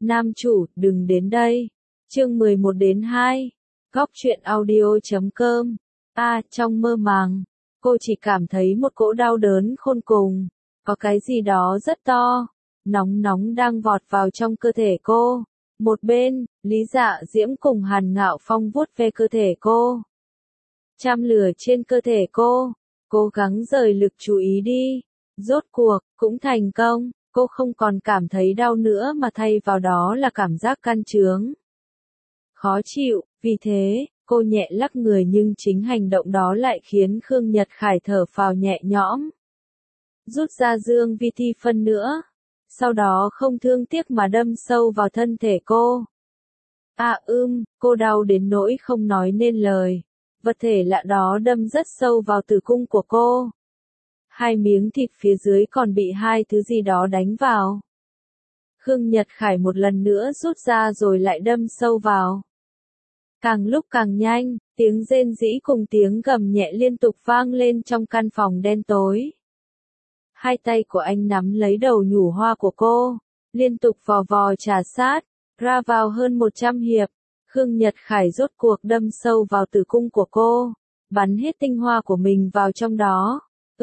Nam chủ, đừng đến đây. Chương 11-2. Góc truyện audio.com. Trong mơ màng, cô chỉ cảm thấy một cỗ đau đớn khôn cùng. Có cái gì đó rất to, nóng nóng đang vọt vào trong cơ thể cô. Một bên, Lý Dạ Diễm cùng Hàn Ngạo Phong vuốt ve cơ thể cô. Châm lửa trên cơ thể cô, cố gắng rời lực chú ý đi. Rốt cuộc, cũng thành công, cô không còn cảm thấy đau nữa mà thay vào đó là cảm giác can chướng. Khó chịu, vì thế, cô nhẹ lắc người nhưng chính hành động đó lại khiến Khương Nhật Khải thở phào nhẹ nhõm. Rút ra dương vi thi phân nữa. Sau đó không thương tiếc mà đâm sâu vào thân thể cô. Cô đau đến nỗi không nói nên lời. Vật thể lạ đó đâm rất sâu vào tử cung của cô. Hai miếng thịt phía dưới còn bị hai thứ gì đó đánh vào. Khương Nhật Khải một lần nữa rút ra rồi lại đâm sâu vào. Càng lúc càng nhanh, tiếng rên rỉ cùng tiếng gầm nhẹ liên tục vang lên trong căn phòng đen tối. Hai tay của anh nắm lấy đầu nhủ hoa của cô, liên tục vò vò trà sát, ra vào hơn 100 hiệp. Khương Nhật Khải rốt cuộc đâm sâu vào tử cung của cô, bắn hết tinh hoa của mình vào trong đó.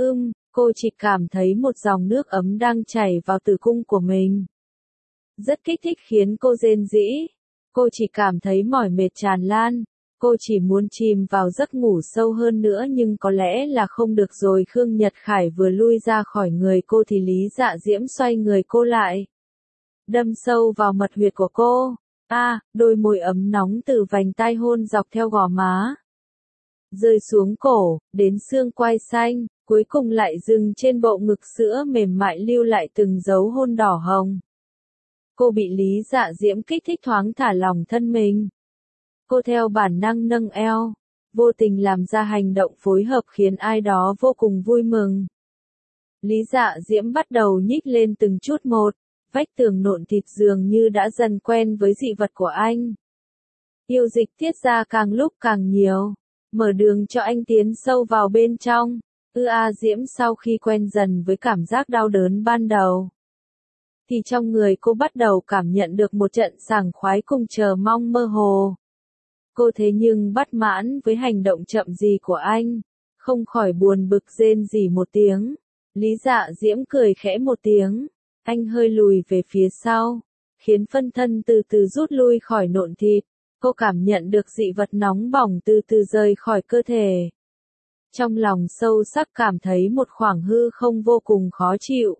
Cô chỉ cảm thấy một dòng nước ấm đang chảy vào tử cung của mình. Rất kích thích khiến cô rên rỉ. Cô chỉ cảm thấy mỏi mệt tràn lan. Cô chỉ muốn chìm vào giấc ngủ sâu hơn nữa nhưng có lẽ là không được rồi. Khương Nhật Khải vừa lui ra khỏi người cô thì Lý Dạ Diễm xoay người cô lại. Đâm sâu vào mật huyệt của cô. Đôi môi ấm nóng từ vành tai hôn dọc theo gò má. Rơi xuống cổ, đến xương quai xanh, cuối cùng lại dừng trên bộ ngực sữa mềm mại lưu lại từng dấu hôn đỏ hồng. Cô bị Lý Dạ Diễm kích thích thoáng thả lỏng thân mình. Cô theo bản năng nâng eo, vô tình làm ra hành động phối hợp khiến ai đó vô cùng vui mừng. Lý Dạ Diễm bắt đầu nhích lên từng chút một, vách tường nộn thịt dường như đã dần quen với dị vật của anh. Yêu dịch tiết ra càng lúc càng nhiều, mở đường cho anh tiến sâu vào bên trong. Diễm sau khi quen dần với cảm giác đau đớn ban đầu, thì trong người cô bắt đầu cảm nhận được một trận sảng khoái cùng chờ mong mơ hồ. Cô thế nhưng bất mãn với hành động chậm gì của anh, không khỏi buồn bực rên rỉ một tiếng. Lý Dạ Diễm cười khẽ một tiếng, anh hơi lùi về phía sau, khiến phân thân từ từ rút lui khỏi nộn thịt. Cô cảm nhận được dị vật nóng bỏng từ từ rời khỏi cơ thể. Trong lòng sâu sắc cảm thấy một khoảng hư không vô cùng khó chịu.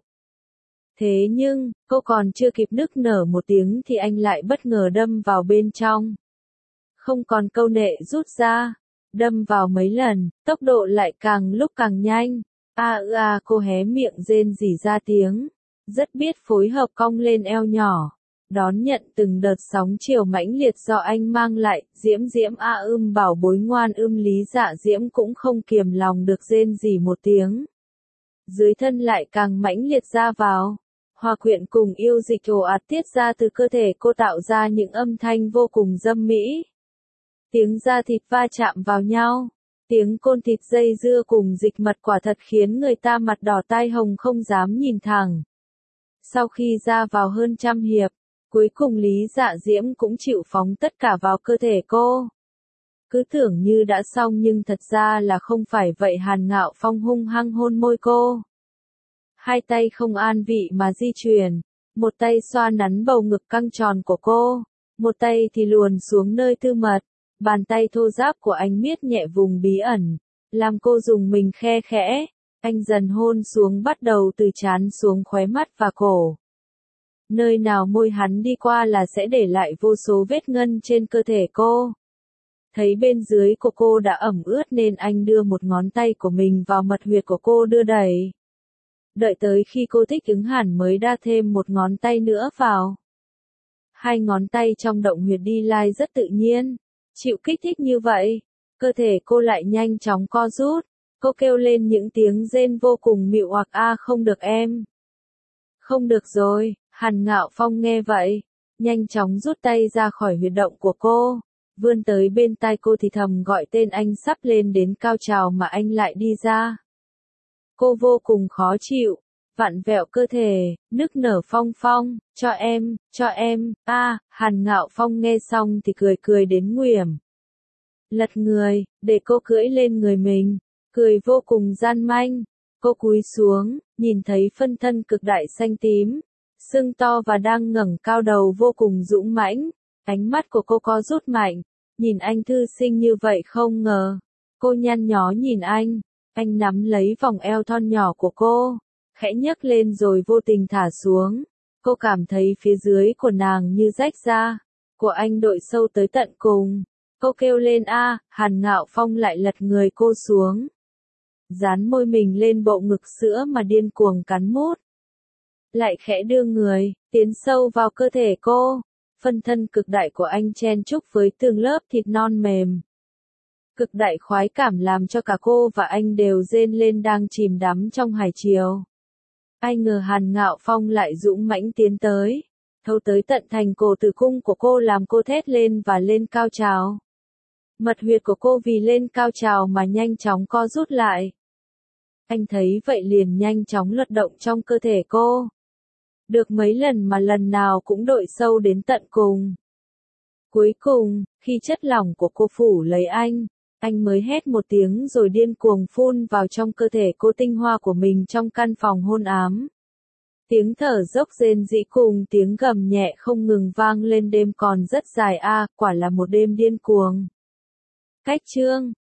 Thế nhưng, cô còn chưa kịp nức nở một tiếng thì anh lại bất ngờ đâm vào bên trong. Không còn câu nệ rút ra, đâm vào mấy lần, tốc độ lại càng lúc càng nhanh. Cô hé miệng rên rỉ ra tiếng, rất biết phối hợp cong lên eo nhỏ, đón nhận từng đợt sóng chiều mãnh liệt do anh mang lại. Diễm bảo bối ngoan. Lý Dạ Diễm cũng không kiềm lòng được rên rỉ một tiếng. Dưới thân lại càng mãnh liệt ra vào, hòa quyện cùng yêu dịch ồ ạt tiết ra từ cơ thể cô tạo ra những âm thanh vô cùng dâm mỹ. Tiếng da thịt va chạm vào nhau, tiếng côn thịt dây dưa cùng dịch mật quả thật khiến người ta mặt đỏ tai hồng không dám nhìn thẳng. Sau khi ra vào hơn 100 hiệp, cuối cùng Lý Dạ Diễm cũng chịu phóng tất cả vào cơ thể cô. Cứ tưởng như đã xong nhưng thật ra là không phải vậy. Hàn Ngạo Phong hung hăng hôn môi cô. Hai tay không an vị mà di chuyển, một tay xoa nắn bầu ngực căng tròn của cô, một tay thì luồn xuống nơi tư mật. Bàn tay thô ráp của anh miết nhẹ vùng bí ẩn, làm cô dùng mình khe khẽ. Anh dần hôn xuống bắt đầu từ trán xuống khóe mắt và cổ. Nơi nào môi hắn đi qua là sẽ để lại vô số vết ngân trên cơ thể cô. Thấy bên dưới của cô đã ẩm ướt nên anh đưa một ngón tay của mình vào mật huyệt của cô đưa đẩy. Đợi tới khi cô thích ứng hẳn mới đa thêm một ngón tay nữa vào. Hai ngón tay trong động huyệt đi lai rất tự nhiên. Chịu kích thích như vậy, cơ thể cô lại nhanh chóng co rút. Cô kêu lên những tiếng rên vô cùng mịu hoặc không được em. Không được rồi. Hàn Ngạo Phong nghe vậy, nhanh chóng rút tay ra khỏi huyệt động của cô, vươn tới bên tai cô thì thầm gọi tên anh. Sắp lên đến cao trào mà anh lại đi ra. Cô vô cùng khó chịu, vặn vẹo cơ thể, nức nở Phong Phong, cho em, Hàn Ngạo Phong nghe xong thì cười cười đến nguểm. Lật người, để cô cưỡi lên người mình, cười vô cùng gian manh. Cô cúi xuống, nhìn thấy phân thân cực đại xanh tím, sưng to và đang ngẩng cao đầu vô cùng dũng mãnh. Ánh mắt của cô có rút mạnh, nhìn anh thư sinh như vậy không ngờ. Cô nhăn nhó nhìn anh nắm lấy vòng eo thon nhỏ của cô, khẽ nhấc lên rồi vô tình thả xuống. Cô cảm thấy phía dưới của nàng như rách ra, của anh đội sâu tới tận cùng. Cô kêu lên Hàn Ngạo Phong lại lật người cô xuống, dán môi mình lên bộ ngực sữa mà điên cuồng cắn mút. Lại khẽ đưa người, tiến sâu vào cơ thể cô. Phân thân cực đại của anh chen chúc với từng lớp thịt non mềm. Cực đại khoái cảm làm cho cả cô và anh đều rên lên đang chìm đắm trong hải triều. Ai ngờ Hàn Ngạo Phong lại dũng mãnh tiến tới, thâu tới tận thành cổ tử cung của cô làm cô thét lên và lên cao trào. Mật huyệt của cô vì lên cao trào mà nhanh chóng co rút lại. Anh thấy vậy liền nhanh chóng luật động trong cơ thể cô. Được mấy lần mà lần nào cũng đội sâu đến tận cùng. Cuối cùng, khi chất lỏng của cô phủ lấy anh mới hét một tiếng rồi điên cuồng phun vào trong cơ thể cô tinh hoa của mình trong căn phòng hôn ám. Tiếng thở dốc rên rỉ cùng tiếng gầm nhẹ không ngừng vang lên. Đêm còn rất dài quả là một đêm điên cuồng. Cách chương